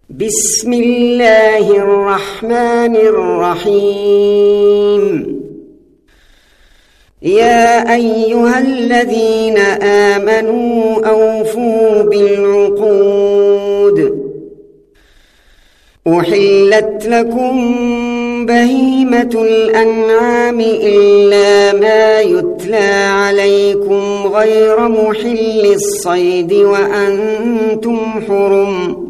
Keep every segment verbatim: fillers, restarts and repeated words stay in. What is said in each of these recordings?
بسم الله الرحمن الرحيم. يا أيها الذين آمنوا أوفوا بالعقود. أحلت لكم بهيمة الأنعام إلا ما يتلى عليكم غير محل الصيد وأنتم حرم.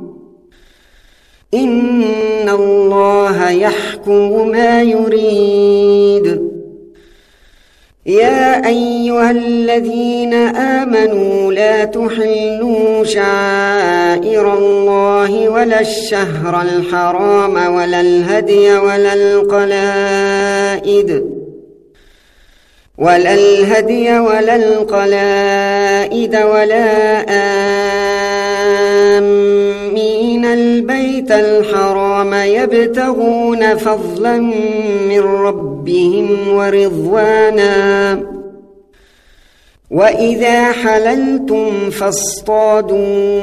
إن الله يحكم ما يريد. يا أيها الذين آمنوا لا تحلوا شعائر الله ولا الشهر الحرام ولا الهدي ولا القلائد ولا الهدي ولا القلائد ولا آمين البيت الحرام يبتغون فضلا من ربهم ورضوانا. وإذا حللتم فاصطادوا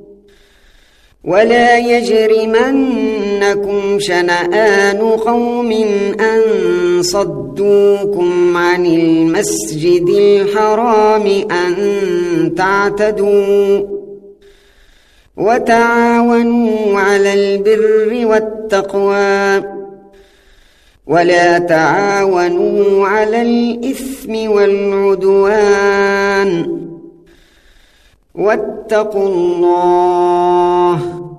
ولا يجرمنكم شنآن قوم أن صدوكم عن المسجد الحرام أن تعتدوا. وتعاونوا على البر والتقوى ولا تعاونوا على الإثم والعدوان. واتقوا الله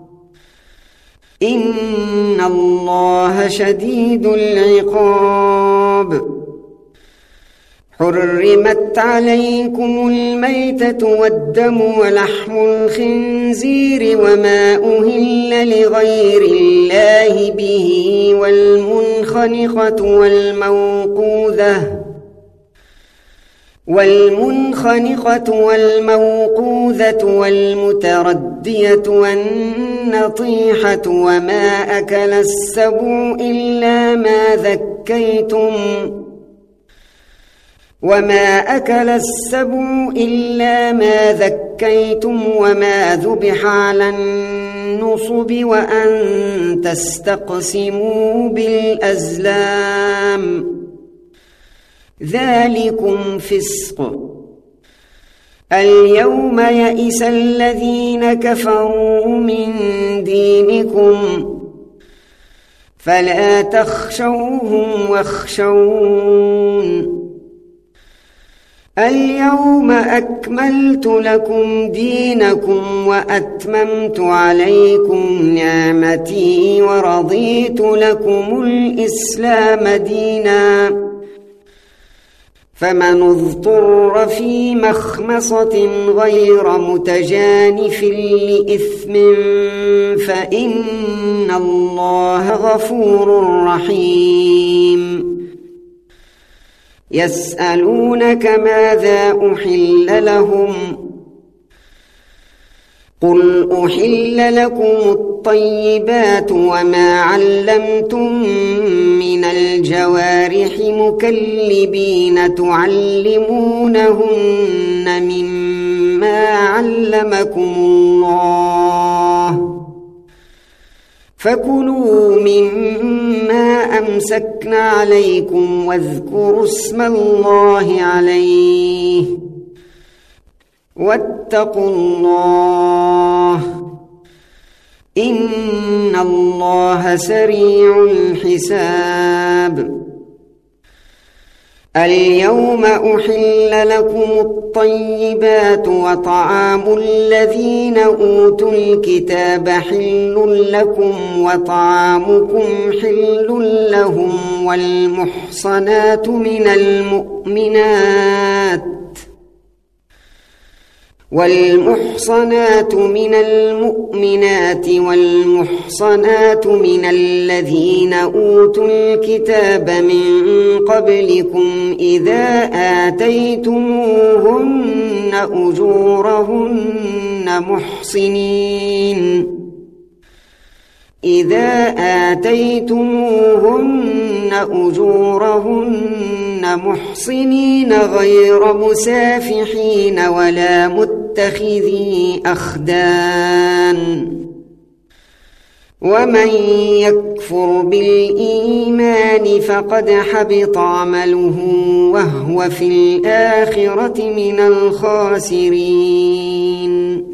إن الله شديد العقاب. حرمت عليكم الميتة والدم ولحم الخنزير وما أهل لغير الله به والمنخنقة والموقوذة والمنخنقة والموقوذة والمتردية والنطيحة وما أكل السبع إلا ما ذكيتم وما أكل السبع إلا ما ذكيتم وما ذبح على النصب وأن تستقسموا بالأزلام ذلكم فسق. اليوم يئس الذين كفروا من دينكم فلا تخشوهم واخشون. اليوم أكملت لكم دينكم وأتممت عليكم نعمتي ورضيت لكم الإسلام دينا. فمن اضطر في مخمصة غير متجانف لإثم فإن الله غفور رحيم. يسألونك ماذا أحل لهم قل أحل لكم الطيبات وما علمتم من الجوارح مكلبين تعلمونهن مما علمكم الله فكلوا مما أمسكنا عليكم واذكروا اسم الله عليه واتقوا الله إن الله سريع الحساب. اليوم أحل لكم الطيبات وطعام الذين أوتوا الكتاب حل لكم وطعامكم حل لهم والمحصنات من المؤمنات والمحصنات من المؤمنات والمحصنات من الذين أوتوا الكتاب من قبلكم إذا آتيتموهن أجورهن محصنين إذا آتيتموهن أجورهن محصنين غير مسافحين ولا متخذي أخدان ومن يكفر بالإيمان فقد حبط عمله وهو في الآخرة من الخاسرين.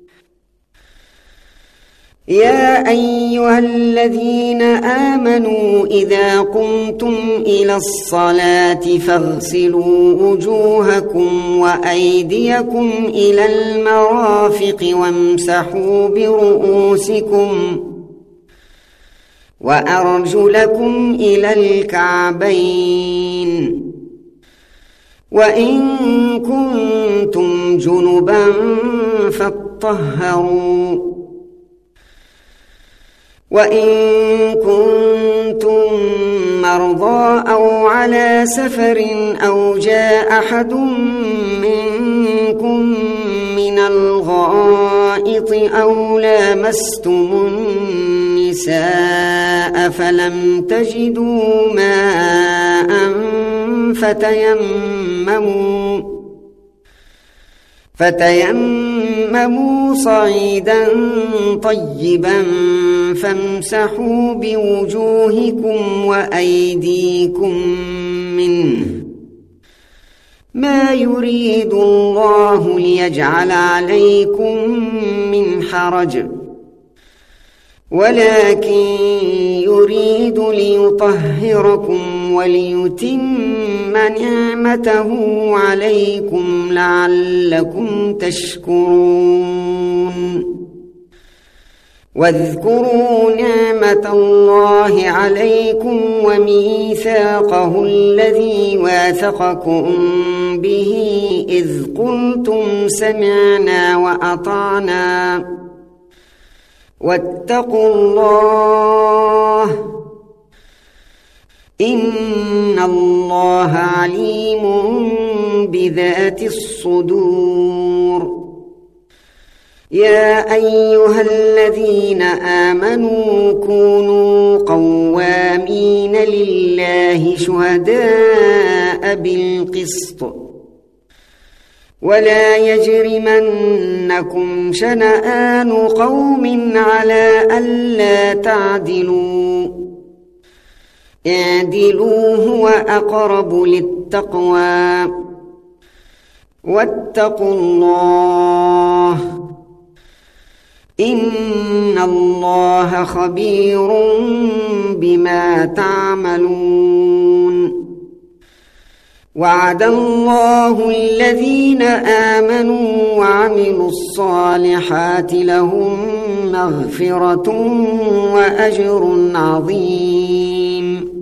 يا أيها الذين آمنوا إذا قمتم إلى الصلاة فاغسلوا وجوهكم وأيديكم إلى المرافق وامسحوا برؤوسكم وأرجلكم إلى الكعبين، وإن كنتم جنبا فاطهروا، وإن كنتم مرضى أو على سفر أو جاء أحد منكم من الغائط أو لامستم النساء فلم تجدوا ماء فتيمموا فتيمموا صعيدا طيبا فامسحوا بوجوهكم وأيديكم منه، ما يريد الله ليجعل عليكم من حرج ولكن يريد ليطهركم وليتم نعمته عليكم لعلكم تشكرون. واذكروا نعمة الله عليكم وميثاقه الذي واثقكم به إذ قلتم سمعنا وأطعنا واتقوا الله إن الله عليم بذات الصدور. يا أيها الذين آمنوا كونوا قوامين لله شهداء بالقسط ولا يجرمنكم شنآن قوم على ألا تعدلوا اعدلوا هو أقرب للتقوى واتقوا الله إن الله خبير بما تعملون. وعد الله الذين آمنوا وعملوا الصالحات لهم مغفرة وأجر عظيم،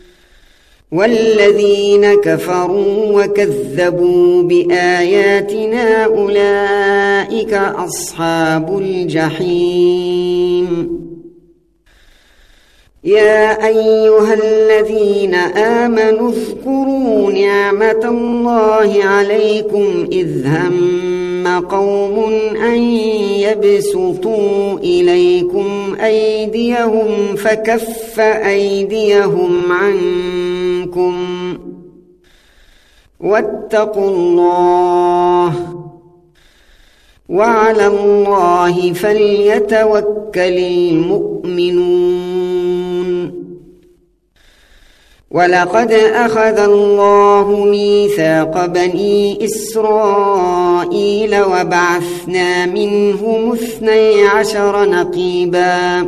والذين كفروا وكذبوا بآياتنا أولئك أصحاب الجحيم. يا أيها الذين آمنوا اذكروا نعمة الله عليكم إذ هم قوم أن يبسطوا إليكم أيديهم فكف أيديهم عنكم واتقوا الله وعلى الله فليتوكل المؤمنون. ولقد أخذ الله ميثاق بني إسرائيل وبعثنا منهم اثني عشر نقيبا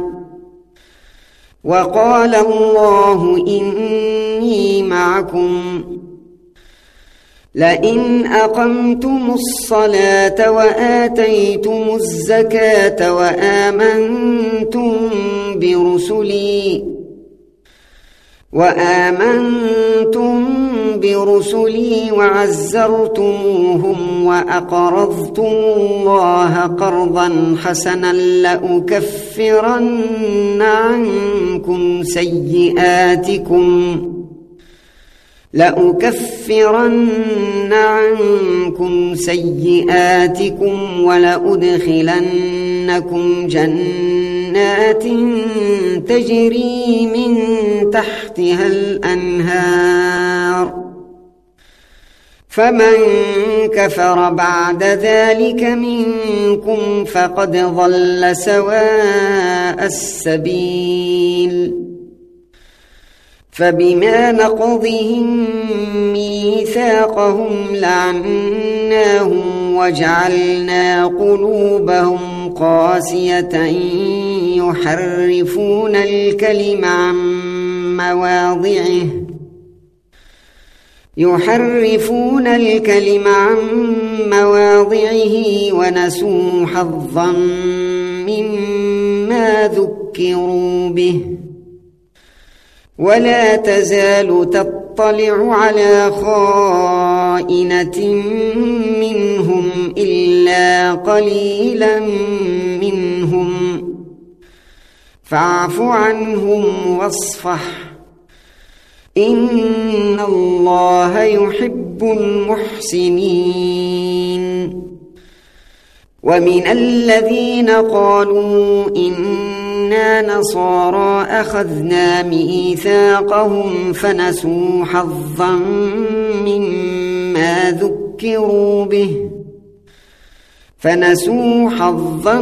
وقال الله إني معكم لئن أقمتم الصلاة وآتيتم الزكاة وآمنتم برسلي وآمنتم برسلي وعزرتموهم وأقرضتم الله قرضا حسنا لأكفرن عنكم سيئاتكم لأكفرن عنكم سيئاتكم ولأدخلنكم جنات تجري من تحتها الأنهار فمن كفر بعد ذلك منكم فقد ضل سواء السبيل فبما نقضهم ميثاقهم لعناهم وجعلنا قلوبهم قاسية يحرفون الكلم عن مواضعه يحرفون الكلم عن مواضعه ونسوا حظا مما ذكروا به ولا تزال تطلع على خائنة منهم إلا قليلا منهم فاعف عنهم واصفح إن الله يحب المحسنين ومن الذين قالوا إنا نصارى أخذنا ميثاقهم فنسوا حظا مما ذكروا به فنسوا حظا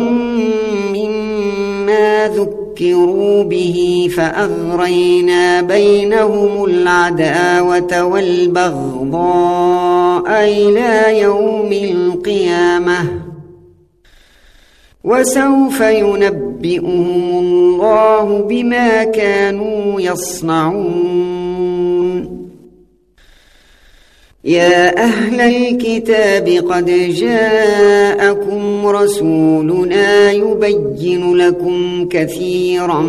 مما ذكروا به فأغرينا بينهم العداوة والبغضاء إلى يوم القيامة وسوف ينبئهم الله بما كانوا يصنعون يا أهل الكتاب قد جاءكم رسولنا يبين لكم كثيرا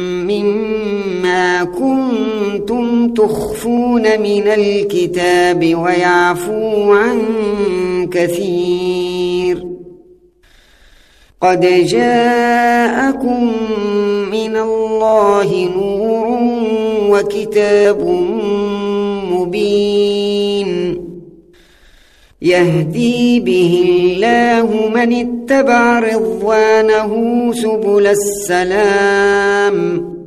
مما كنتم تخفون من الكتاب ويعفو عن كثير قد جاءكم من الله نور وكتاب مبين يهدي به الله من اتبع رضوانه سبل السلام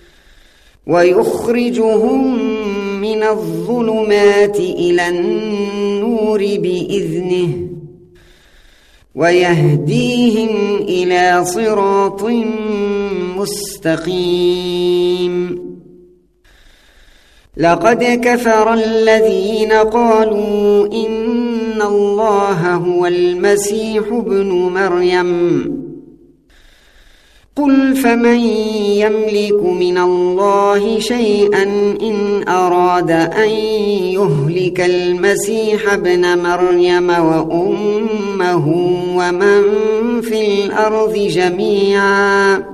ويخرجهم من الظلمات إلى النور بإذنه ويهديهم إلى صراط مستقيم لقد كفر الذين قالوا إن الله هو المسيح ابن مريم قل فمن يملك من الله شيئا إن أراد أن يهلك المسيح ابن مريم وأمه ومن في الأرض جميعا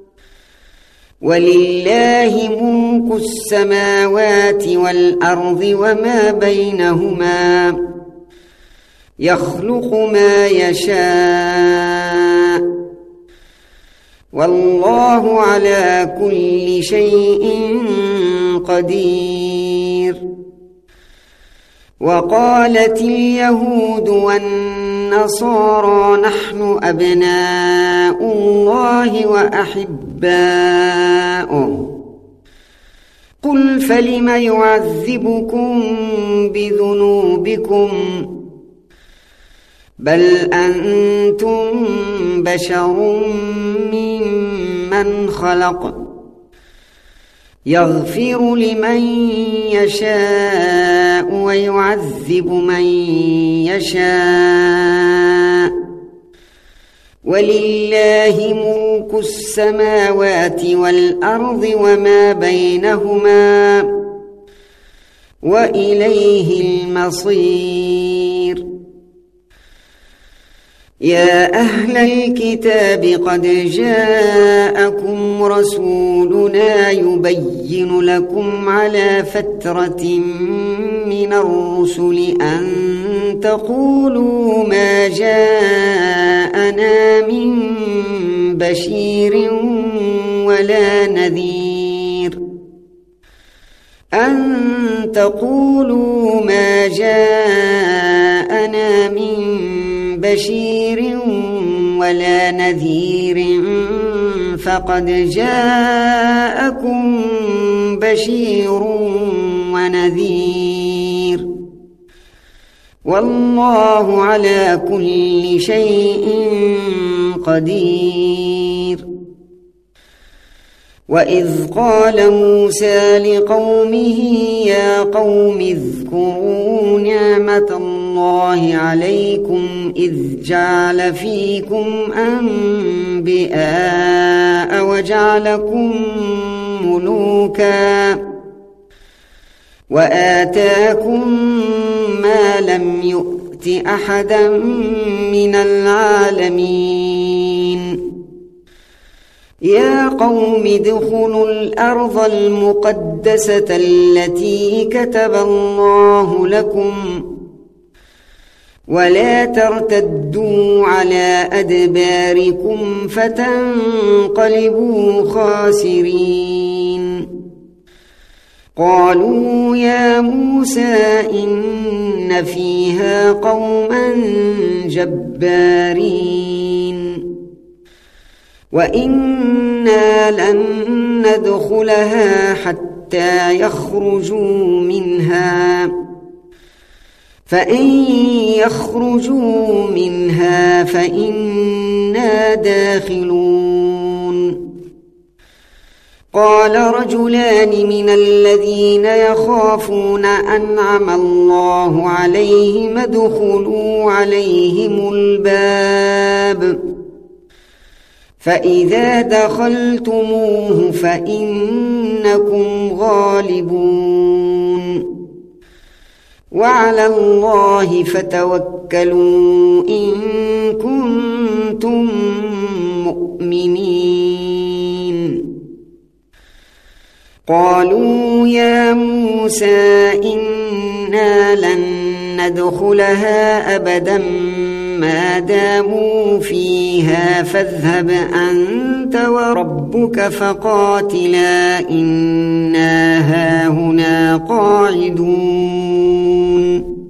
ولله ملك السماوات والأرض وما بينهما يخلق ما يشاء والله على كل شيء قدير وقالت اليهود والنصارى نحن أبناء الله وأحباؤه قل فلم يعذبكم بذنوبكم بل أنتم بشر ممن خلق يغفر لمن يشاء ويعذب من يشاء ولله ملك السماوات والأرض وما بينهما وإليه المصير يا أهل الكتاب قد جاءكم رسولنا يبين لكم على فترة من الرسل أن تقولوا ما جاءنا من بشير ولا نذير أن تقولوا ما جاءنا من بشير ولا نذير فقد جاءكم بشير ونذير والله على كل شيء قدير. وإذ قال موسى لقومه يا قوم اذكروا نعمة الله عليكم إذ جعل فيكم أنبياء وجعلكم ملوكا وآتاكم ما لم يؤت أحدا من العالمين. يا قوم ادخلوا الأرض المقدسة التي كتب الله لكم ولا ترتدوا على أدباركم فتنقلبوا خاسرين. قالوا يا موسى إن فيها قوما جبارين وإنا لن ندخلها حتى يخرجوا منها فإن يخرجوا منها فإنا داخلون. قال رجلان من الذين يخافون أنعم الله عليهم ادخلوا عليهم الباب فإذا دخلتموه فإنكم غالبون وعلى الله فتوكلوا إن كنتم مؤمنين. قالوا يا موسى إنا لن ندخلها أبدا ما داموا فيها فاذهب أنت وربك فقاتلا إنا هاهنا قاعدون.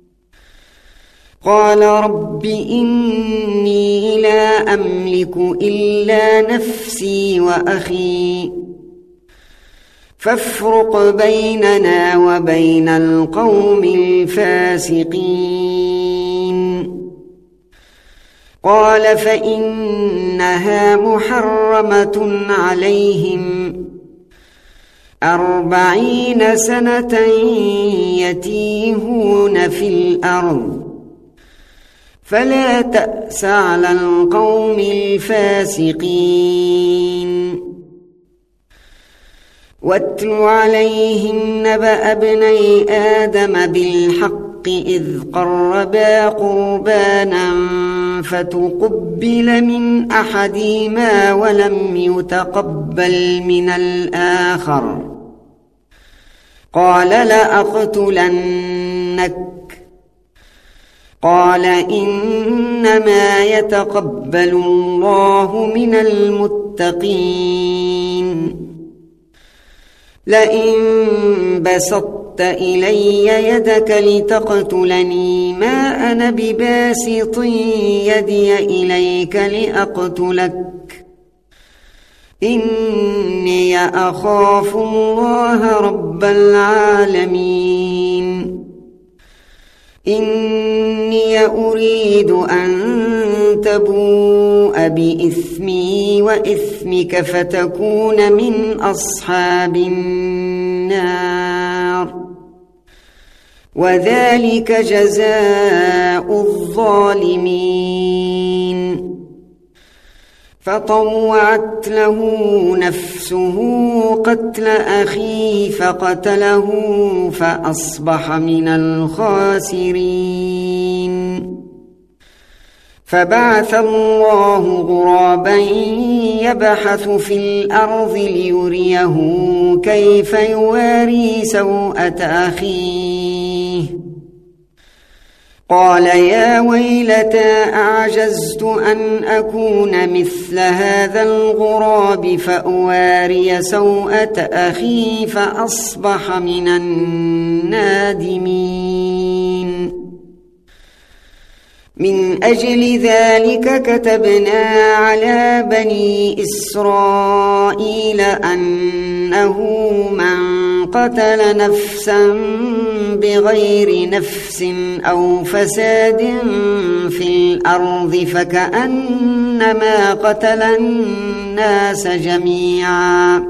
قال رب إني لا أملك إلا نفسي وأخي فافرق بيننا وبين القوم الفاسقين. قال فإنها محرمة عليهم أربعين سنة يتيهون في الأرض فلا تأس على القوم الفاسقين. واتل عليهم نبأ ابني آدم بالحق إذ قربا قربانا فتقبل من أحدهما ولم يتقبل من الآخر قال لأقتلنك. قال إنما يتقبل الله من المتقين. لئن بسطت إلي يدك لتقتلني ما أنا بباسط يدي إليك لأقتلك إني أخاف الله رب العالمين. إني أريد أن تبوء بإثمي وإثمك فتكون من أصحاب النار وذلك جزاء الظالمين. فطوعت له نفسه قتل أخيه فقتله فأصبح من الخاسرين. فبعث الله غرابا يبحث في الأرض ليريه كيف يواري سوءة أخيه. قال يا ويلتى أعجزت أن أكون مثل هذا الغراب فأواري سوءة أخي فأصبح من النادمين. من أجل ذلك كتبنا على بني إسرائيل أنه من قتل نفسا بغير نفس أو فساد في الأرض فكأنما قتل الناس جميعا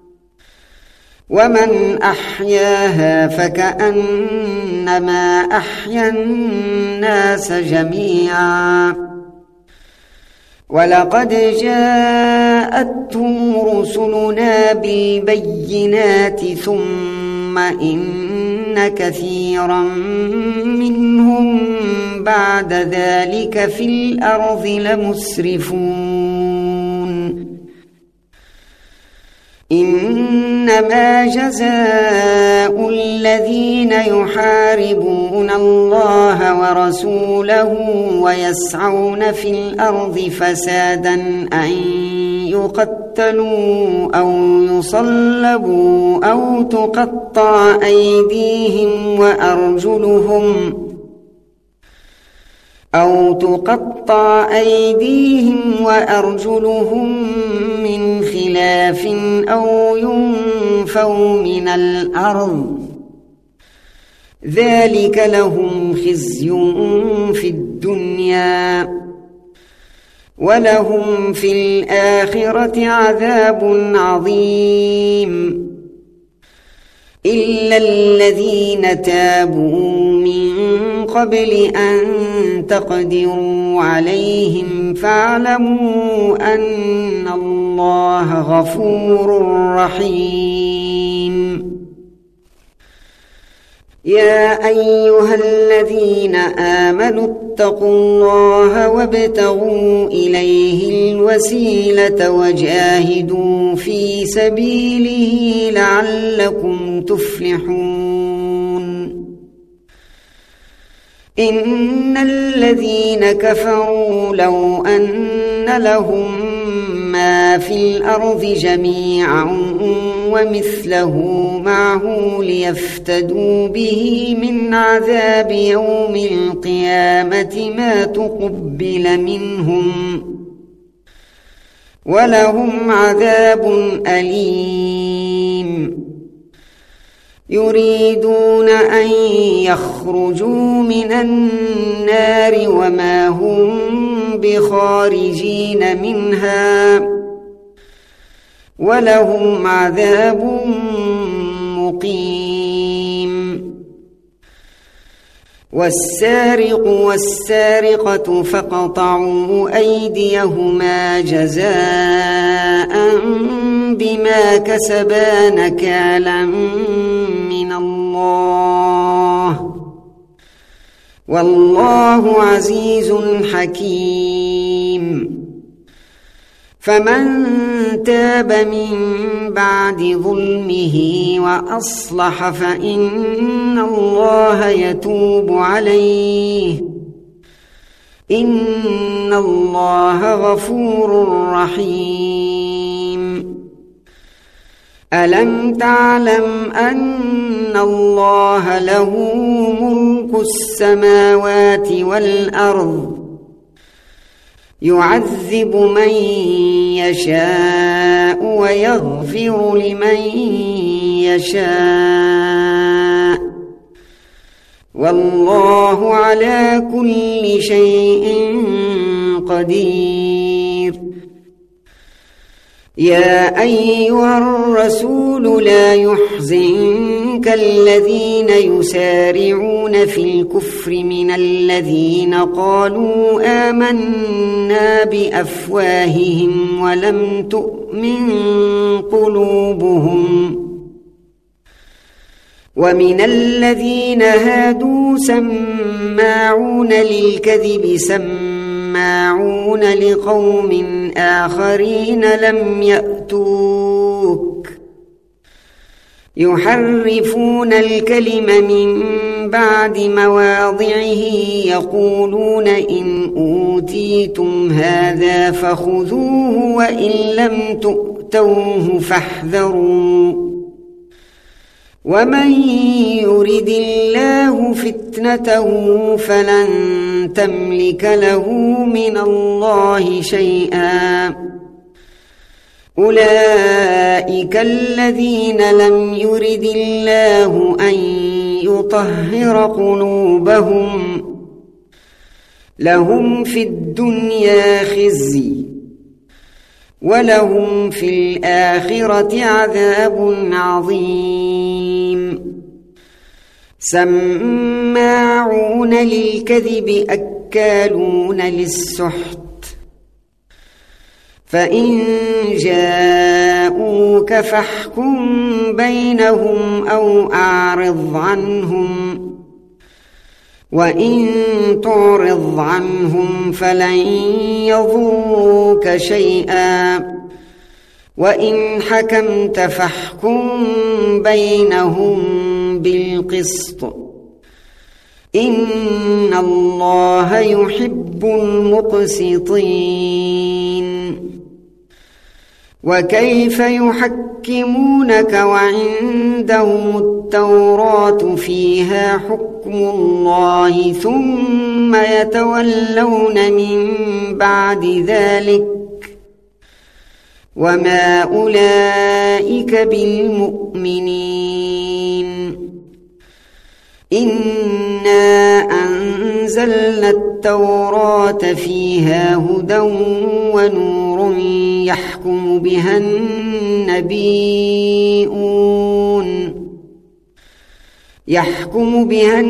ومن أحياها فكأنما أحيا الناس جميعا ولقد جاءتهم رسلنا بالبينات ثم إن كثيرا منهم بعد ذلك في الأرض لمسرفون إنما جزاء الذين يحاربون الله ورسوله ويسعون في الأرض فسادا أن يقتلوا أو يصلبوا أو تقطع أيديهم وأرجلهم أو تقطع أيديهم وأرجلهم من خلاف أو ينفوا من الأرض ذلك لهم خزي في الدنيا ولهم في الآخرة عذاب عظيم إلا الذين تابوا من قبل أن تقدروا عليهم فاعلموا أن الله غفور رحيم يا أيها الذين آمنوا اتقوا الله وابتغوا إليه الوسيلة وجاهدوا في سبيله لعلكم تفلحون إن الذين كفروا لو أن لهم ما في الأرض جميعا ومثله معه ليفتدوا به من عذاب يوم القيامة ما تقبل منهم ولهم عذاب أليم يريدون أن يخرجوا من النار وما هم بخارجين منها ولهم عذاب مقيم والسارق والسارقة فاقطعوا أيديهما جزاء بما كسبا نكالا من الله والله عزيز حكيم فمن تاب من بعد ظلمه وأصلح فإن الله يتوب عليه إن الله غفور رحيم ألم تعلم أن الله له ملك السماوات والأرض يعذب من يشاء ويغفر لمن يشاء والله على كل شيء قدير يا أيها الرسول لا يحزنك الذين يسارعون في الكفر من الذين قالوا آمنا بأفواههم ولم تؤمن قلوبهم ومن الذين هادوا سماعون للكذب سماعون لقوم آخرين لم يأتوك يحرفون الكلم من بعد مواضعه يقولون إن أوتيتم هذا فخذوه وإن لم تؤتوه فاحذروا ومن يرد الله فتنته فلن تملك له من الله شيئا أولئك أولئك الذين لم يرد الله أن يطهر قلوبهم لهم في الدنيا خزي ولهم في الآخرة عذاب عظيم سماعون للكذب أكالون للسحت فإن جاءوك فاحكم بينهم أو أعرض عنهم وإن تعرض عنهم فلن يضروك شيئا وإن حكمت فاحكم بينهم بالقسط إن الله يحب المقسطين وكيف يحكمونك وعندهم التوراة فيها حكم الله ثم يتولون من بعد ذلك وما أولئك بالمؤمنين إنا أنزلنا التوراة فيها هدى ونور يحكم بها النبيون يحكم بها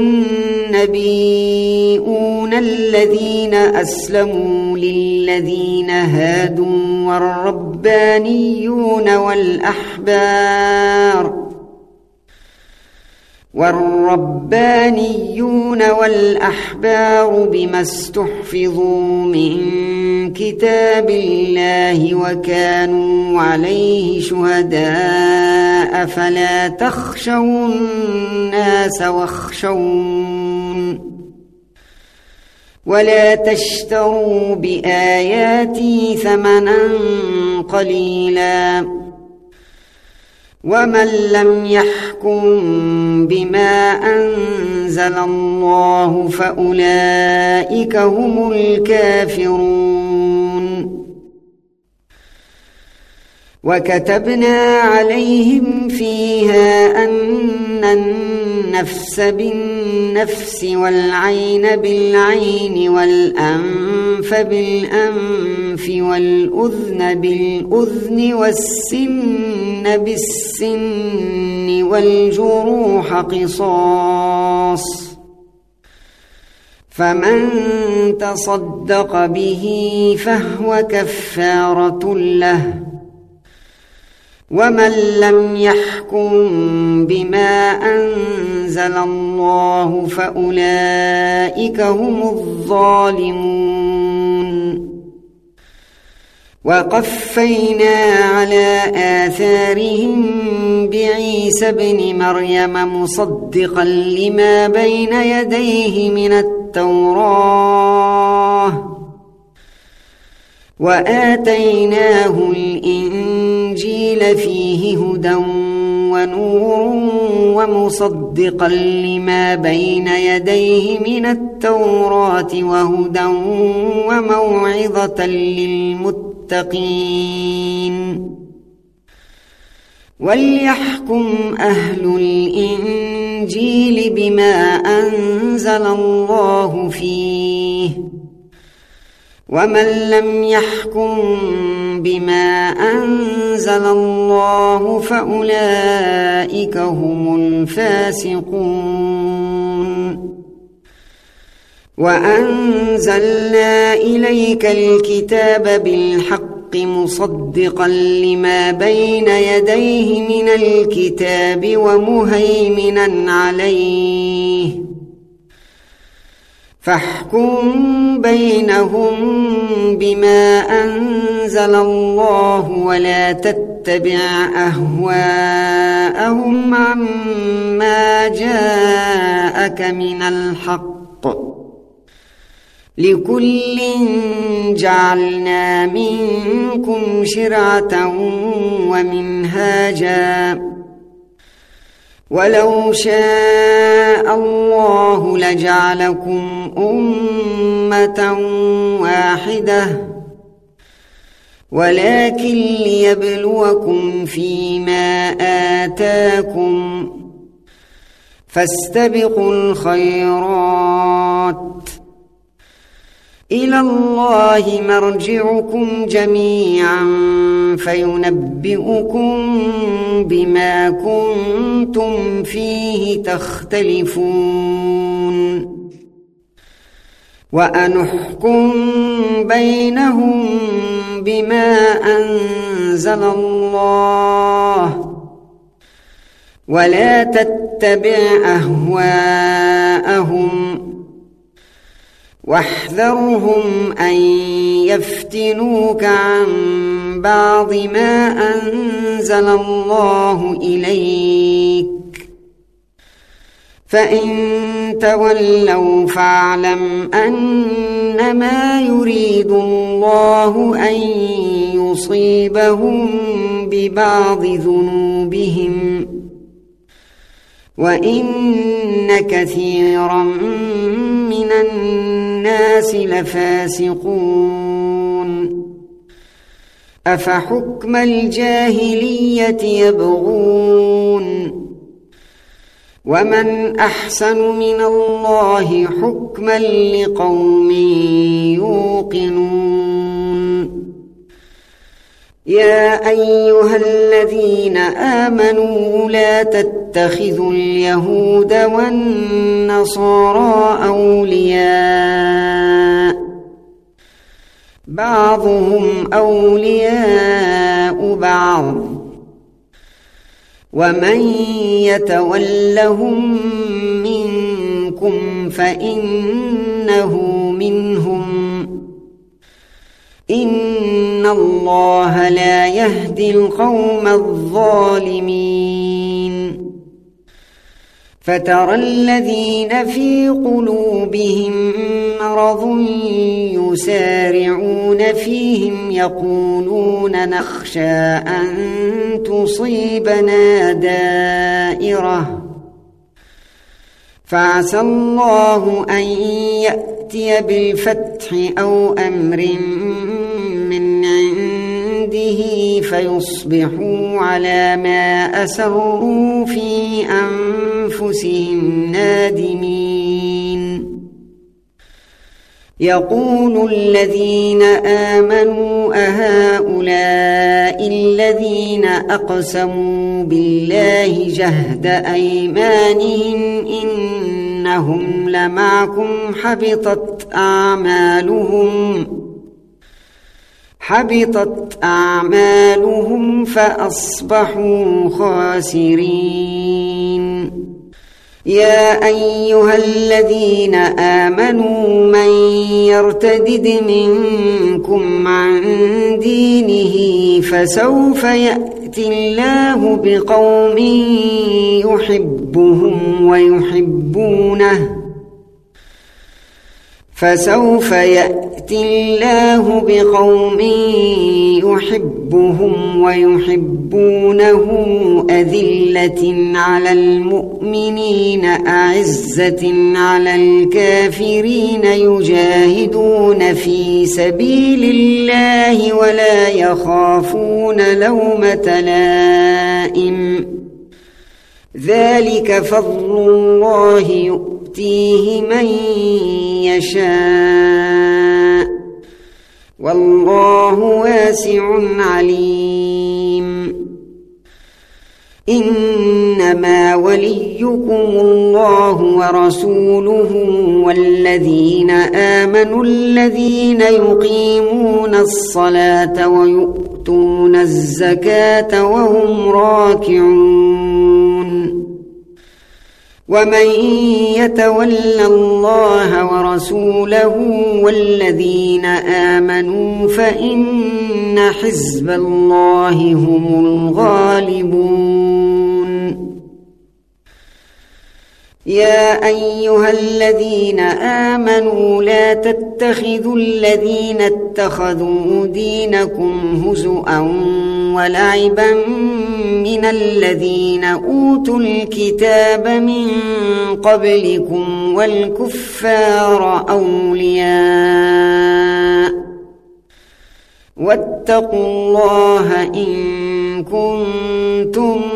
النبيون الذين أسلموا للذين هادوا والربانيون والأحبار والربانيون والأحبار بما استحفظوا من كتاب الله وكانوا عليه شهداء فلا تخشوا الناس واخشون ولا تشتروا بآياتي ثمنا قليلا ومن لم يحكم بما أنزل الله فأولئك هم الكافرون وكتبنا عليهم فيها أن النفس بالنفس والعين بالعين والأنف بالأنف والأذن بالأذن والسن بالسن والجروح قصاص فمن تصدق به فهو كفارة له ومن لم يحكم بما أنزل الله فأولئك هم الظالمون وقفينا على آثارهم بعيسى ابن مريم مصدقا لما بين يديه من التوراة وآتيناه الإنجيل فيه هدى ونور ومصدقا لما بين يديه من التوراة وهدى وموعظة للمتقين وليحكم أهل الإنجيل بما أنزل الله فيه ومن لم يحكم بما أنزل الله فأولئك هم الفاسقون وأنزلنا إليك الكتاب بالحق مصدقا لما بين يديه من الكتاب ومهيمنا عليه فاحكم بينهم بما أنزل الله ولا تتبع أهواءهم عما جاءك من الحق لكل جعلنا منكم شرعة ومنهاجا ولو شاء الله لجعلكم أمة واحدة ولكن ليبلوكم فيما آتاكم فاستبقوا الخيرات إلى الله مرجعكم جميعا فينبئكم بما كنتم فيه تختلفون وأنحكم بينهم بما أنزل الله ولا تتبع أهواءهم واحذرهم أن يفتنوك عن بعض ما أنزل الله إليك فإن تولوا فاعلم أنما يريد الله أن يصيبهم ببعض ذنوبهم وإن كثيرا من الناس لفاسقون أفحكم الجاهلية يبغون ومن أحسن من الله حكما لقوم يوقنون يا أيها الذين آمنوا لا تتخذوا اليهود والنصارى أولياء بعضهم أولياء بعض ومن يتولهم منكم فإنه منهم إن الله لا يهدي القوم الظالمين فترى الذين في قلوبهم مرض يسارعون فيهم يقولون نخشى أن تصيبنا دائرة فعسى الله أن يأتي بالفتح أو أمر من عنده فيصبحوا على ما أسروا في أنفسهم نادمين يقول الذين آمنوا أهؤلاء الذين أقسموا بالله جهد أيمانهم إنهم لمعكم حبطت أعمالهم حبطت أعمالهم فأصبحوا خاسرين يا أيها الذين آمنوا من يرتدد منكم عن دينه فسوف يأتي الله بقوم يحبهم ويحبونه فسوف يأتي الله بقوم يحبهم ويحبونه أذلة على المؤمنين أعزة على الكافرين يجاهدون في سبيل الله ولا يخافون لومة لائم ذلك فضل الله يؤتيه من يشاء والله واسع عليم إنما وليكم الله ورسوله والذين آمنوا الذين يقيمون الصلاة ويؤتون الزكاة وهم راكعون ومن يتول الله ورسوله والذين آمنوا فإن حزب الله هم الغالبون يا أيها الذين آمنوا لا تتخذوا الذين اتخذوا دينكم هزؤا ولعبا من الذين أوتوا الكتاب من قبلكم والكفار أولياء واتقوا الله إن كنتم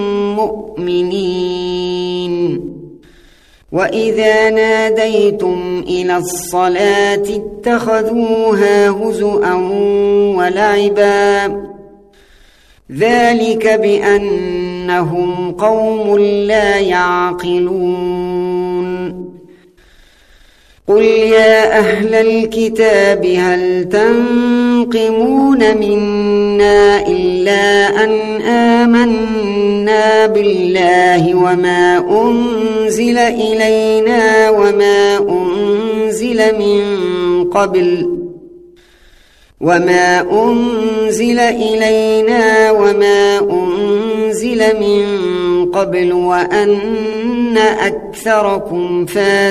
مؤمنين وإذا ناديتم إلى الصلاة اتخذوها هزؤا ولعبا ذلك بأنهم قوم لا يعقلون قل يا أهل الكتاب هل تنقمون منا إلا أن آمنا بالله وما أنزل إلينا وما أنزل من قبل وما أنزل إلينا وما أنزل من قبل وأن أكثركم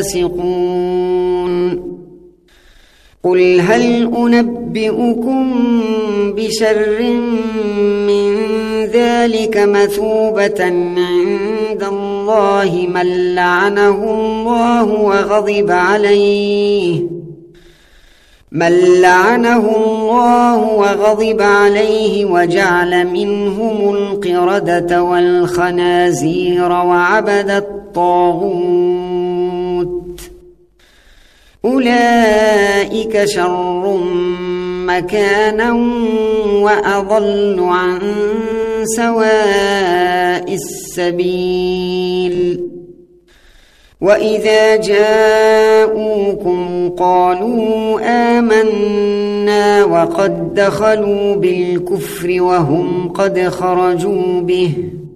فاسقون قل هل أنبئكم بشر من ذلك مثوبة عند الله من لعنه الله وغضب عليه من لعنه الله وغضب عليه وجعل منهم القردة والخنازير وعبد الطاغوت أولئك شر مكانا وأضل عن سواء السبيل وإذا جاءوكم قالوا آمنا وقد دخلوا بالكفر وهم قد خرجوا به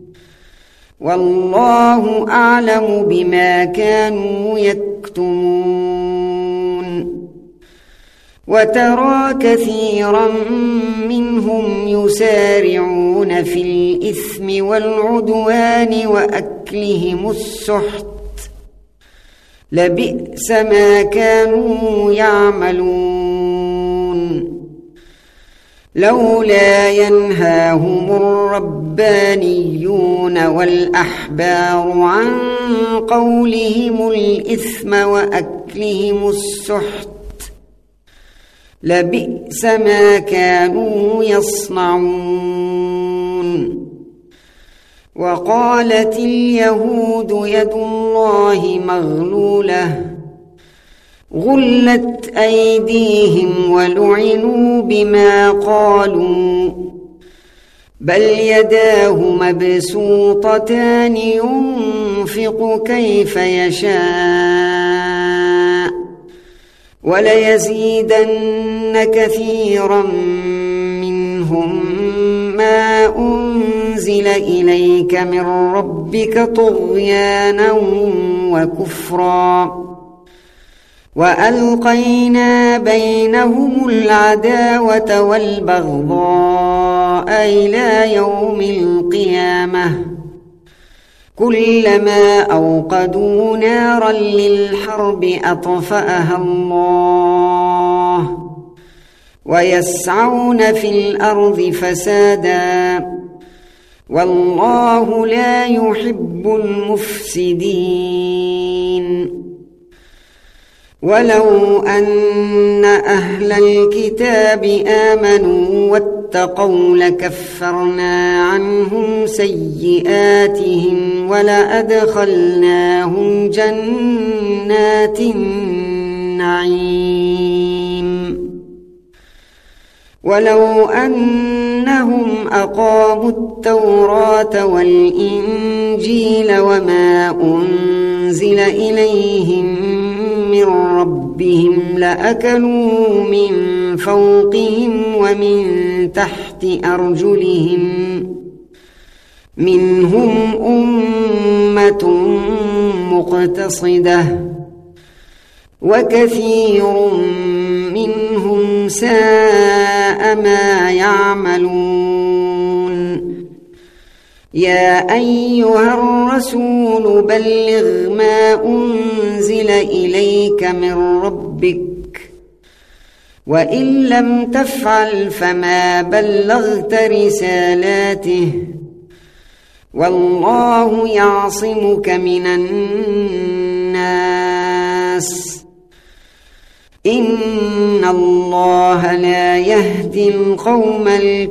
والله أعلم بما كانوا يكتمون وترى كثيرا منهم يسارعون في الإثم والعدوان وأكلهم السحت لبئس ما كانوا يعملون لولا ينهاهم الربانيون والأحبار عن قولهم الإثم وأكلهم السحت لبئس ما كانوا يصنعون وقالت اليهود يد الله مغلولة غلت أيديهم ولعنوا بما قالوا بل يداه مبسوطتان ينفق كيف يشاء وليزيدن كثيرا منهم ما أنزل إليك من ربك طغيانا وكفرا وألقينا بينهم العداوة والبغضاء إلى يوم القيامة كلما أوقدوا نارا للحرب أطفأها الله ويسعون في الأرض فسادا والله لا يحب المفسدين ولو أن أهل الكتاب آمنوا واتقوا لكفرنا عنهم سيئاتهم ولأدخلناهم جنات النعيم ولو أنهم أقاموا التوراة والإنجيل وما أنزل إليهم من ربهم لأكلوا من فوقهم ومن تحت أرجلهم منهم أمة مقتصدة وكثير منهم ساء ما يعملون يا أيها الرسول بلغ ما أنزل إليك من ربك وإن لم تفعل فما بلغت رسالاته والله يعصمك من الناس إن الله لا يهدي القوم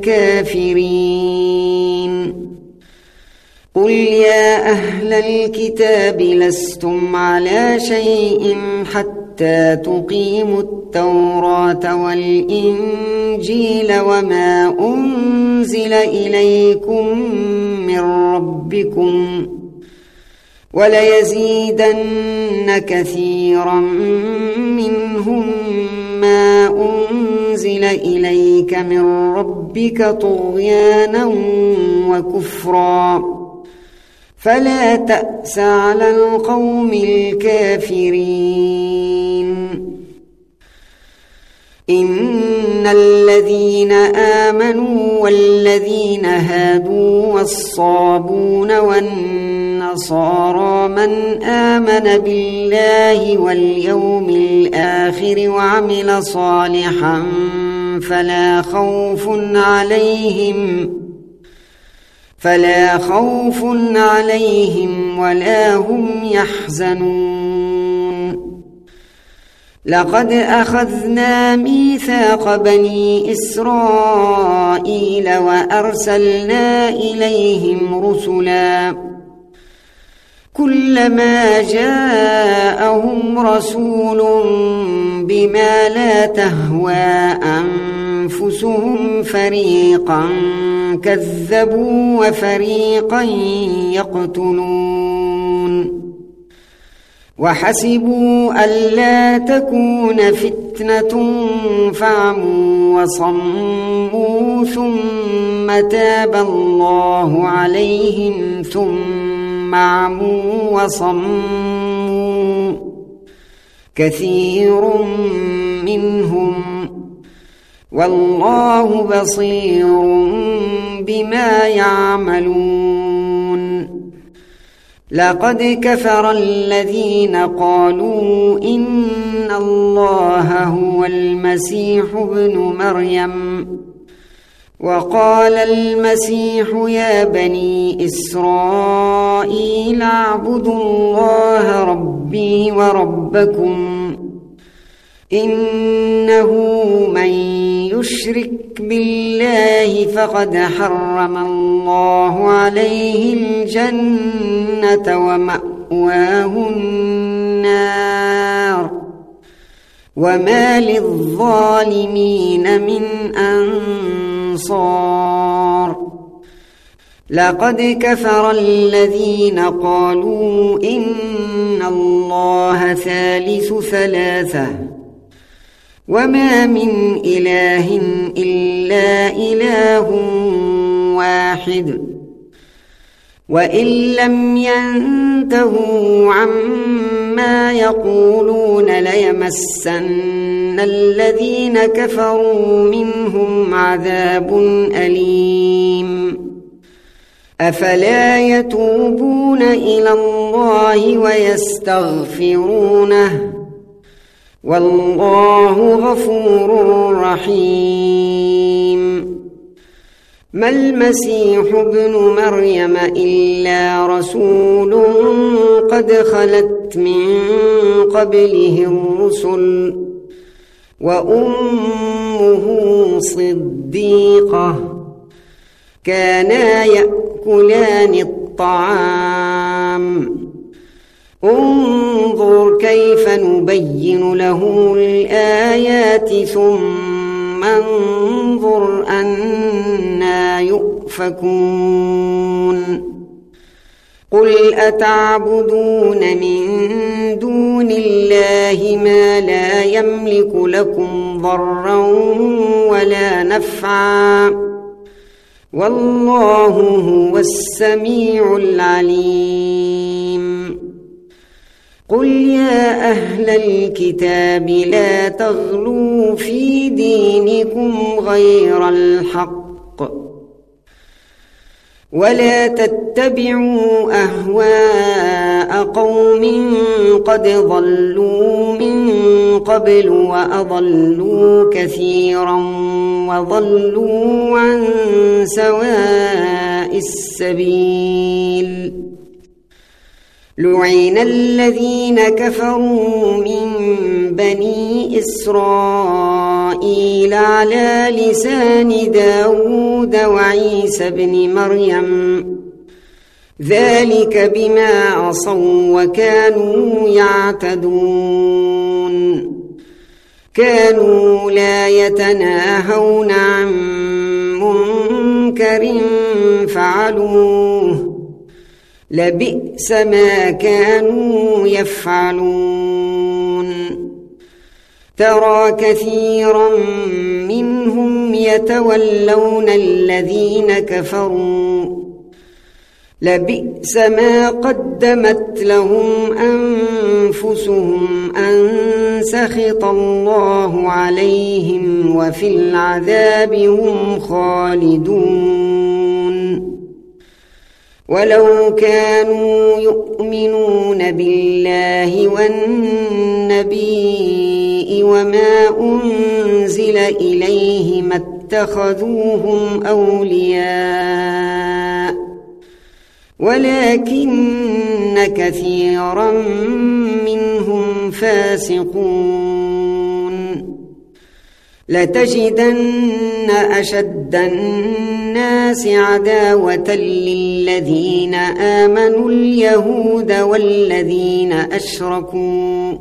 الكافرين قل يا أهل الكتاب لستم على شيء حتى تقيموا التوراة والإنجيل وما أنزل إليكم من ربكم وليزيدن كثيرا منهم ما أنزل إليك من ربك طغيانا وكفرا فلا تأس على القوم الكافرين إن الذين آمنوا والذين هادوا والصابون والنصارى من آمن بالله واليوم الآخر وعمل صالحا فلا خوف عليهم فلا خوف عليهم ولا هم يحزنون لقد أخذنا ميثاق بني إسرائيل وأرسلنا إليهم رسلا كلما جاءهم رسول بما لا تهوى أنفسهم فريقا كذبوا وفريقا يقتلون وحسبوا ألا تكون فتنة فعموا وصموا ثم تاب الله عليهم ثم عموا وصموا كثير منهم والله بصير بما يعملون لقد كفر الذين قالوا إن الله هو المسيح ابن مريم وقال المسيح يا بني إسرائيل اعبدوا الله ربي وربكم إنه من يشرك بالله فقد حرم الله عليه الجنة ومأواه النار وما للظالمين من أنصار لقد كفر الذين قالوا إن الله ثالث ثلاثة وما من إله إلا إله واحد وإن لم ينتهوا عما يقولون ليمسن الذين كفروا منهم عذاب أليم أفلا يتوبون إلى الله ويستغفرونه والله غفور رحيم ما المسيح ابن مريم إلا رسول قد خلت من قبله الرسل وأمه صديقة كانا يأكلان الطعام انظر كيف نبين له الآيات ثم انظر أنا يؤفكون قل أتعبدون من دون الله ما لا يملك لكم ضرا ولا نفعا والله هو السميع العليم قل يا أهل الكتاب لا تغلوا في دينكم غير الحق ولا تتبعوا أهواء قوم قد ضلوا من قبل وأضلوا كثيرا وضلوا عن سواء السبيل لعن الذين كفروا من بني إسرائيل على لسان داود وعيسى بن مريم ذلك بما عصوا وكانوا يعتدون كانوا لا يتناهون عن منكر فعلوه لبئس ما كانوا يفعلون ترى كثيرا منهم يتولون الذين كفروا لبئس ما قدمت لهم أنفسهم أن سخط الله عليهم وفي العذاب هم خالدون ولو كانوا يؤمنون بالله والنبي وما أنزل إليه ما اتخذوهم أولياء ولكن كثيرا منهم فاسقون لتجدن أشد الناس عداوة للذين آمنوا اليهود والذين أشركوا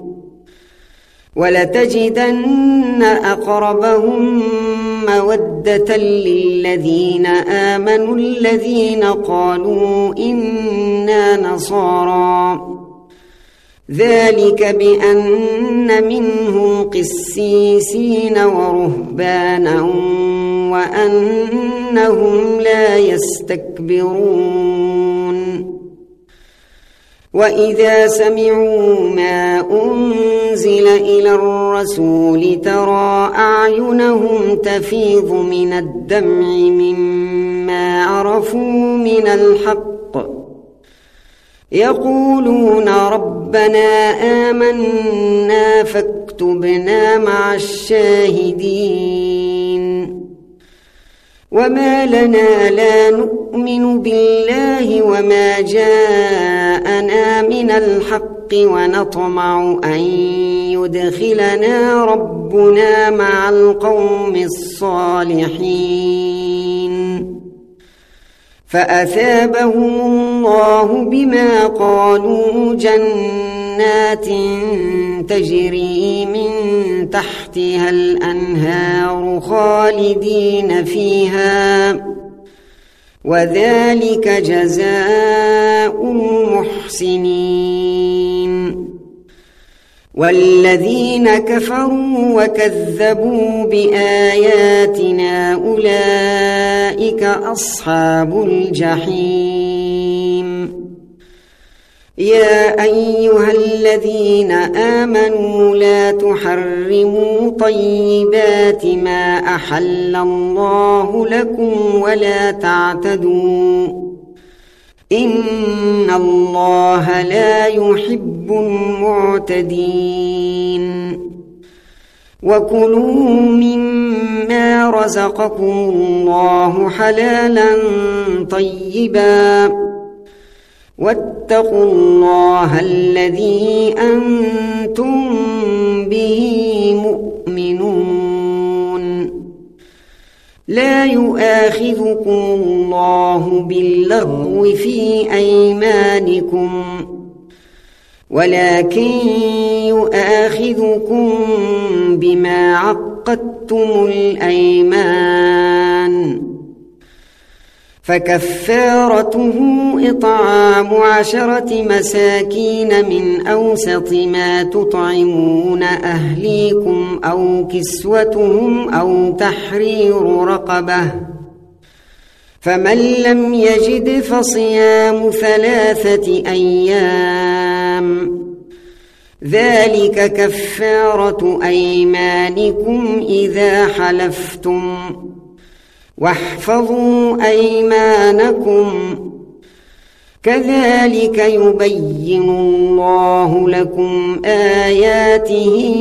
ولتجدن أقربهم مودة للذين آمنوا الذين قالوا إنا نصارى ذلك بأن منهم قسيسين ورهبانا وأنهم لا يستكبرون وإذا سمعوا ما أنزل إلى الرسول ترى أعينهم تفيض من الدمع مما عرفوا من الحق يقولون ربنا آمنا فاكتبنا مع الشاهدين وما لنا لا نؤمن بالله وما جاءنا من الحق ونطمع أن يدخلنا ربنا مع القوم الصالحين فأثابهم الله بما قالوا جنات تجري من تحتها الأنهار خالدين فيها وذلك جزاء المحسنين والذين كفروا وكذبوا بآياتنا أولئك أصحاب الجحيم يا أيها الذين آمنوا لا تحرموا طيبات ما أحل الله لكم ولا تعتدوا إن الله لا يحب المعتدين وكلوا مما رزقكم الله حلالا طيبا واتقوا الله الذي أنتم به مؤمنون لا يؤاخذكم الله باللغو في أيمانكم ولكن يؤاخذكم بما عقدتم الأيمان فكفارته إطعام عشرة مساكين من أوسط ما تطعمون أهليكم أو كسوتهم أو تحرير رقبة فمن لم يجد فصيام ثلاثة أيام ذلك كفارة أيمانكم إذا حلفتم واحفظوا أيمانكم كذلك يبين الله لكم آياته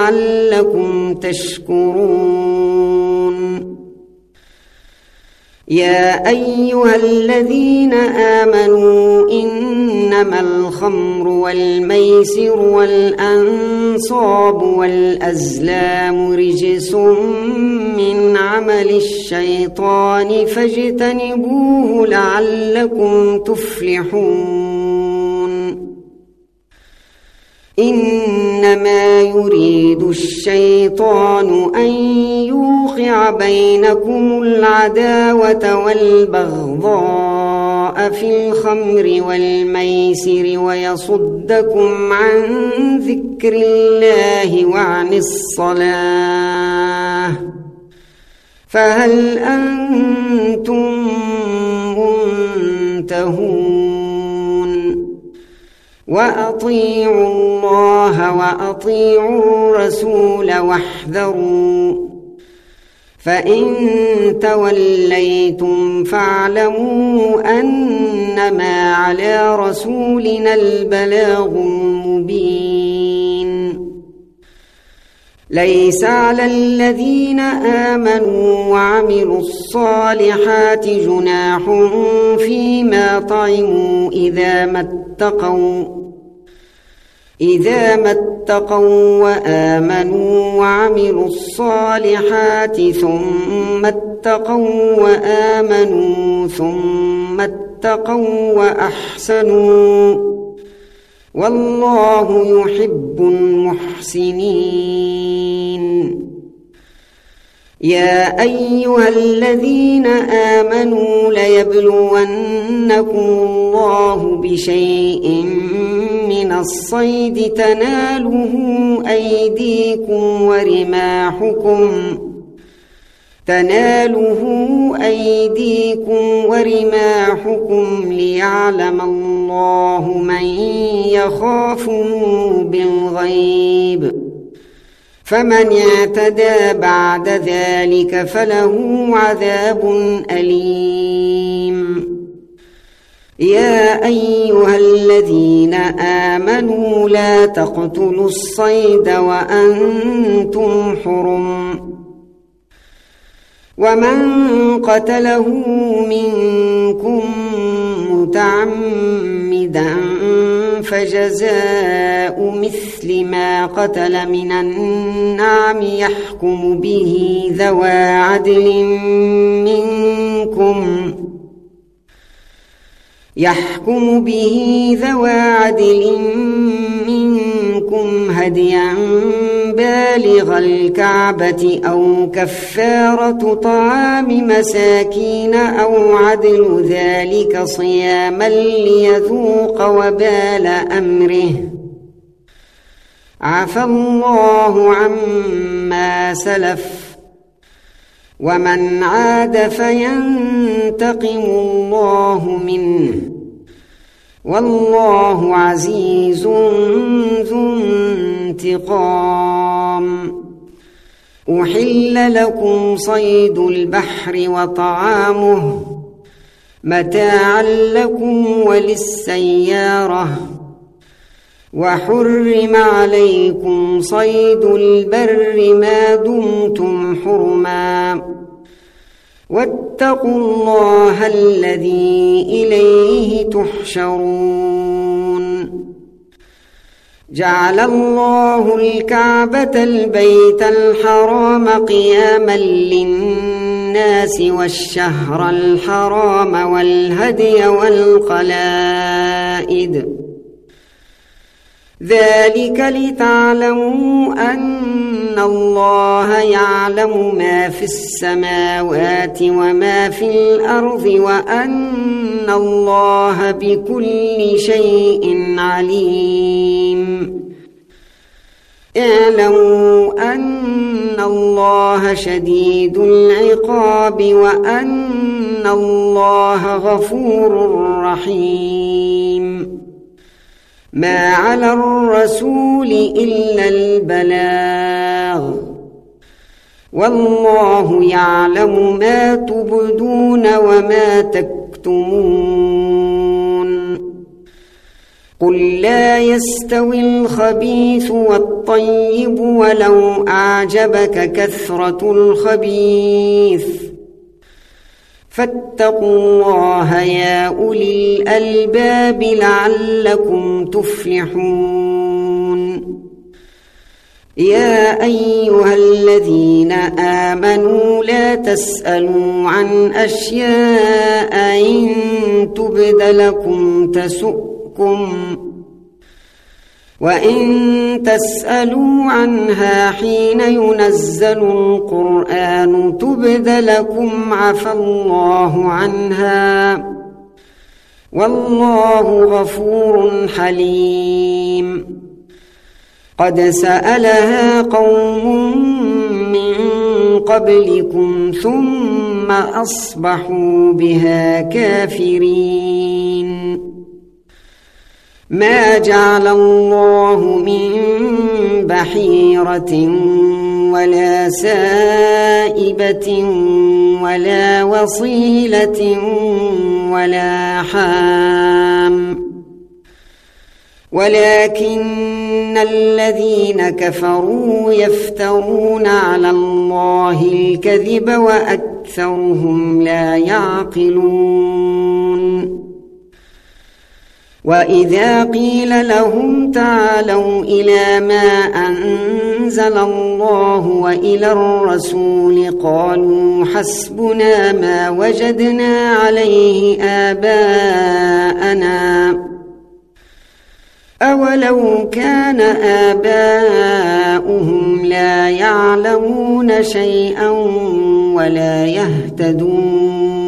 لعلكم تشكرون يا أيها الذين آمنوا إنما الخمر والميسر والأنصاب والأزلام رجس من عمل الشيطان فاجتنبوه لعلكم تفلحون إنما يريد الشيطان أن يوقع بينكم العداوة والبغضاء في الخمر والميسر ويصدكم عن ذكر الله وعن الصلاة فهل أنتم منتهون وأطيعوا الله وأطيعوا الرسول واحذروا فإن توليتم فاعلموا أنما على رسولنا البلاغ المبين ليس على الذين آمنوا وعملوا الصالحات جناح فيما طعموا إذا ما اتقوا إذا ما اتقوا وآمنوا وعملوا الصالحات ثم اتقوا وآمنوا ثم اتقوا وأحسنوا والله يحب المحسنين يا أيها الذين آمنوا ليبلونكم الله بشيء من الصيد تناله أيديكم ورماحكم تناله أيديكم ورماحكم ليعلم الله من يخافه بالغيب فمن اعتدى بعد ذلك فله عذاب أليم يا أيها الذين آمنوا لا تقتلوا الصيد وأنتم حرم ومن قتله منكم متعمدا فجزاء مثل ما قتل من النعم يحكم به ذوى عدل منكم يحكم به ذوى عدل منكم هديا بالغ الكعبة أو كفارة طعام مساكين أو عدل ذلك صياما ليذوق وبال أمره عفى الله عما سلف ومن عاد فينتقم الله منه والله عزيز ذو انتقام أحل لكم صيد البحر وطعامه متاعا لكم وللسيارة وحرم عليكم صيد البر ما دمتم حرما واتقوا الله الذي إليه تحشرون جعل الله الكعبة البيت الحرام قياما للناس والشهر الحرام والهدي والقلائد ذلك لتعلموا أن الله يعلم ما في السماوات وما في الأرض وأن الله بكل شيء عليم اعلموا أن الله شديد العقاب وأن الله غفور رحيم ما على الرسول إلا البلاغ والله يعلم ما تبدون وما تكتمون قل لا يستوي الخبيث والطيب ولو أعجبك كثرة الخبيث فاتقوا الله يا أولي الألباب لعلكم تفلحون يا أيها الذين آمنوا لا تسألوا عن أشياء إن تبد لكم تسؤكم وإن تسألوا عنها حين ينزل القرآن تبد لكم عفى الله عنها والله غفور حليم قد سألها قوم من قبلكم ثم أصبحوا بها كافرين ما جعل الله من بحيرة ولا سائبة ولا وصيلة ولا حام ولكن الذين كفروا يفترون على الله الكذب وأكثرهم لا يعقلون وإذا قيل لهم تعالوا إلى ما أنزل الله وإلى الرسول قالوا حسبنا ما وجدنا عليه آباءنا أولو كان آباؤهم لا يعلمون شيئا ولا يهتدون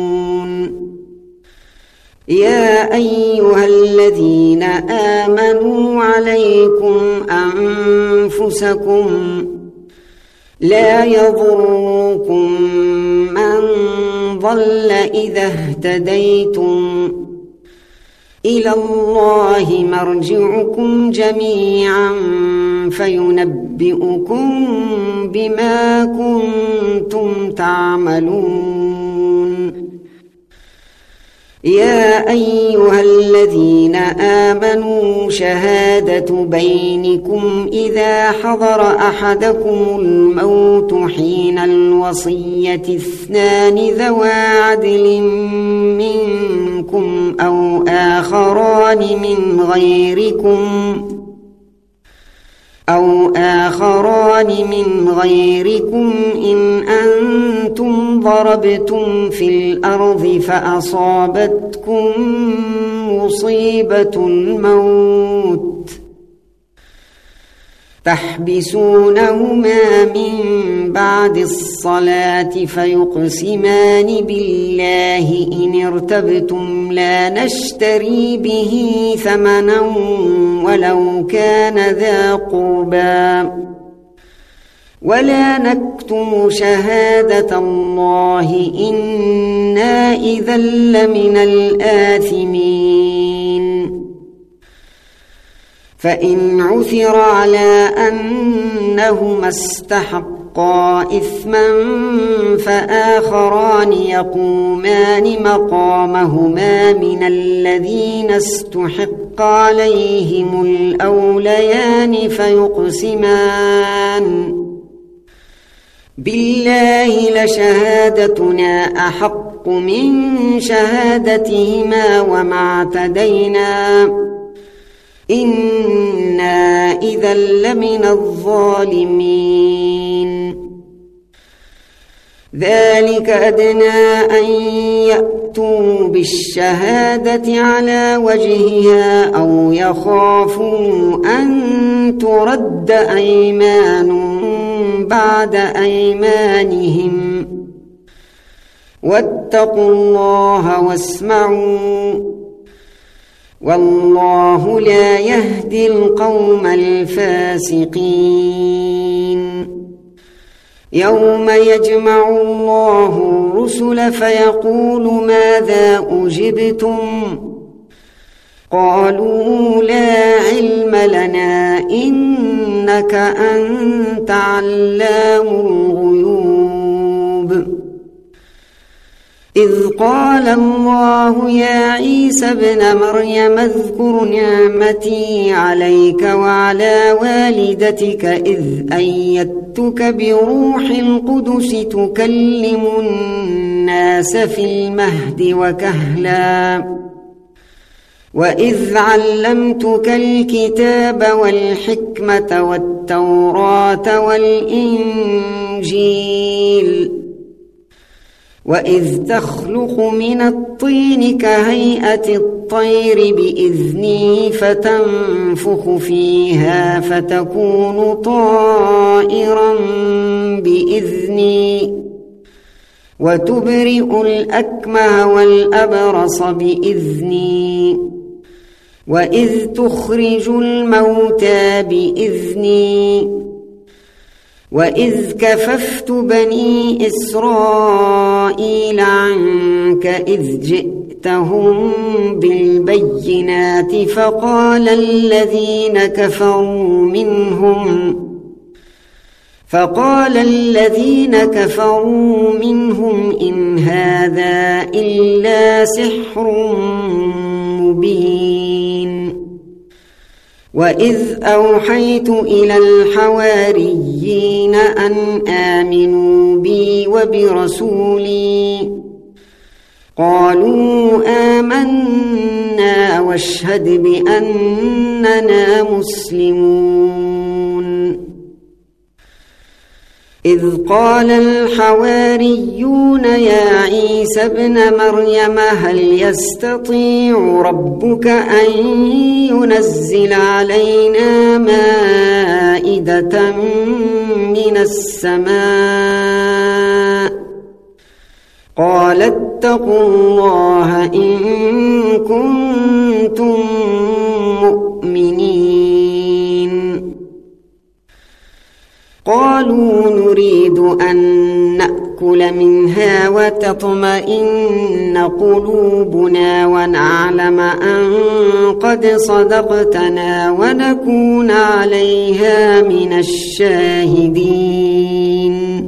يا أيها الذين آمنوا عليكم أنفسكم لا يضركم من ضل إذا اهتديتم إلى الله مرجعكم جميعا فينبئكم بما كنتم تعملون يا أيها الذين آمنوا شهادة بينكم إذا حضر أحدكم الموت حين الوصية اثنان ذوى عدل منكم أو آخران من غيركم أو آخران من غيركم إن أنتم ضربتم في الأرض فأصابتكم مصيبة الموت تحبسونهما من بعد الصلاة فيقسمان بالله إن ارتبتم لا نشتري به ثمنا ولو كان ذا قربى ولا نكتم شهادة الله إنا إذا لمن الآثمين فإن عثر على أنهما استحقا إثما فآخران يقومان مقامهما من الذين استحق عليهم الأوليان فيقسمان بالله لشهادتنا أحق من شهادتهما وما اعتدينا إنا إذا لمن الظالمين ذلك أدنى أن يأتوا بالشهادة على وجهها أو يخافوا أن ترد أيمان بعد أيمانهم واتقوا الله واسمعوا والله لا يهدي القوم الفاسقين يوم يجمع الله الرسل فيقول ماذا أجبتم قالوا لا علم لنا إنك أنت علام الغيوب إذ قال الله يا عيسى ابن مريم اذكر نعمتي عليك وعلى والدتك إذ أيدتك بروح القدس تكلم الناس في المهد وكهلا وإذ علمتك الكتاب والحكمة والتوراة والإنجيل وإذ تخلق من الطين كهيئة الطير بإذني فتنفخ فيها فتكون طائرا بإذني وتبرئ الأكمه والأبرص بإذني وإذ تخرج الموتى بإذني وإذ كففت بني إسرائيل عنك إذ جئتهم بالبينات فقال الذين كفروا منهم فقال الذين كفروا منهم إن هذا إلا سحر مبين وإذ أوحيت إلى الحواريين أن آمنوا بي وبرسولي قالوا آمنا واشهد بأننا مسلمون إذ قال الحواريون يا عيسى ابن مريم هل يستطيع ربك أن ينزل علينا مائدة من السماء قال اتقوا الله إن كنتم مؤمنين قالوا نريد أن نأكل منها وتطمئن قلوبنا ونعلم أن قد صدقتنا ونكون عليها من الشاهدين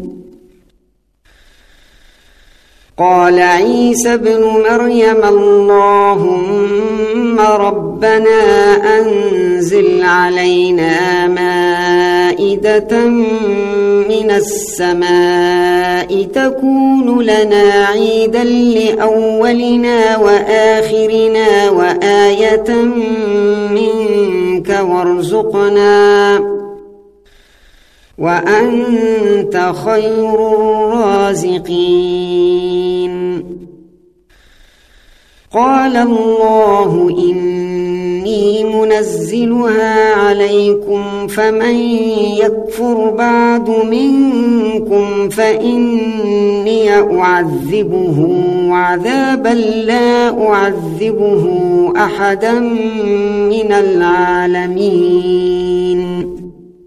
قال عيسى ابن مريم اللهم ربنا أنزل علينا مائدة من السماء تكون لنا عيدا لأولنا وآخرنا وآية منك وارزقنا وأنت خير الرازقين قال الله إني منزلها عليكم فمن يكفر بعد منكم فإني أعذبه عذابا لا أعذبه أحدا من العالمين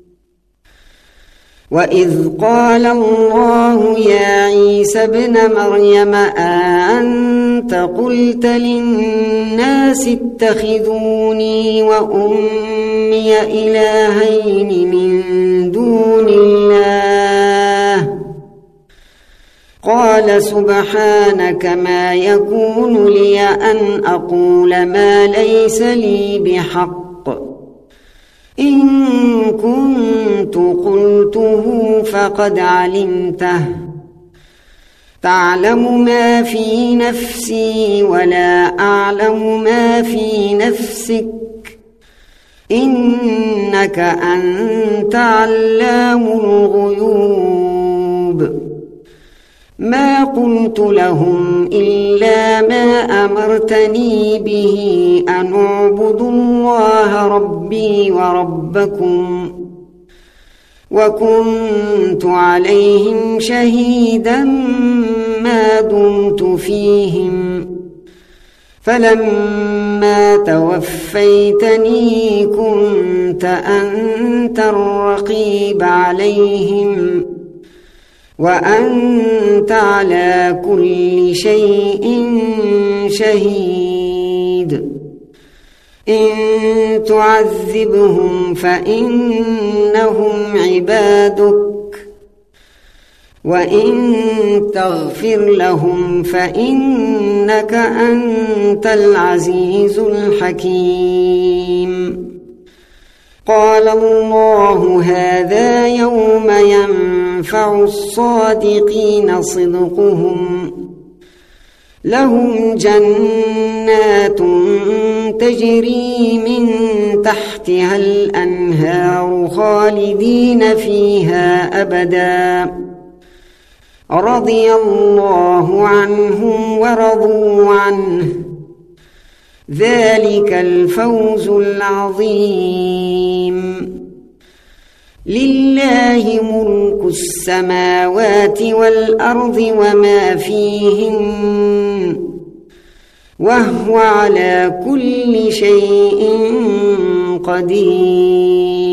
وإذ قال الله يا عيسى ابن مريم أأنت قلت للناس اتخذوني وأمي إلهين من دون الله قال سبحانك ما يكون لي أن أقول ما ليس لي بحق إن كنت قلته فقد علمته تعلم ما في نفسي ولا أعلم ما في نفسك إنك أنت علام الغيوب ما قلت لهم إلا ما أمرتني به أن اعبدوا الله ربي وربكم وكنت عليهم شهيدا ما دمت فيهم فلما توفيتني كنت أنت الرقيب عليهم وأنت على كل شيء شهيد إن تعذبهم فإنهم عبادك وإن تغفر لهم فإنك أنت العزيز الحكيم قال الله هذا يوم ينفع الصادقين صدقهم لهم جنات تجري من تحتها الأنهار خالدين فيها أبدا رضي الله عنهم ورضوا عنه ذلك الفوز العظيم لله ملك السماوات والأرض وما فيهن وهو على كل شيء قدير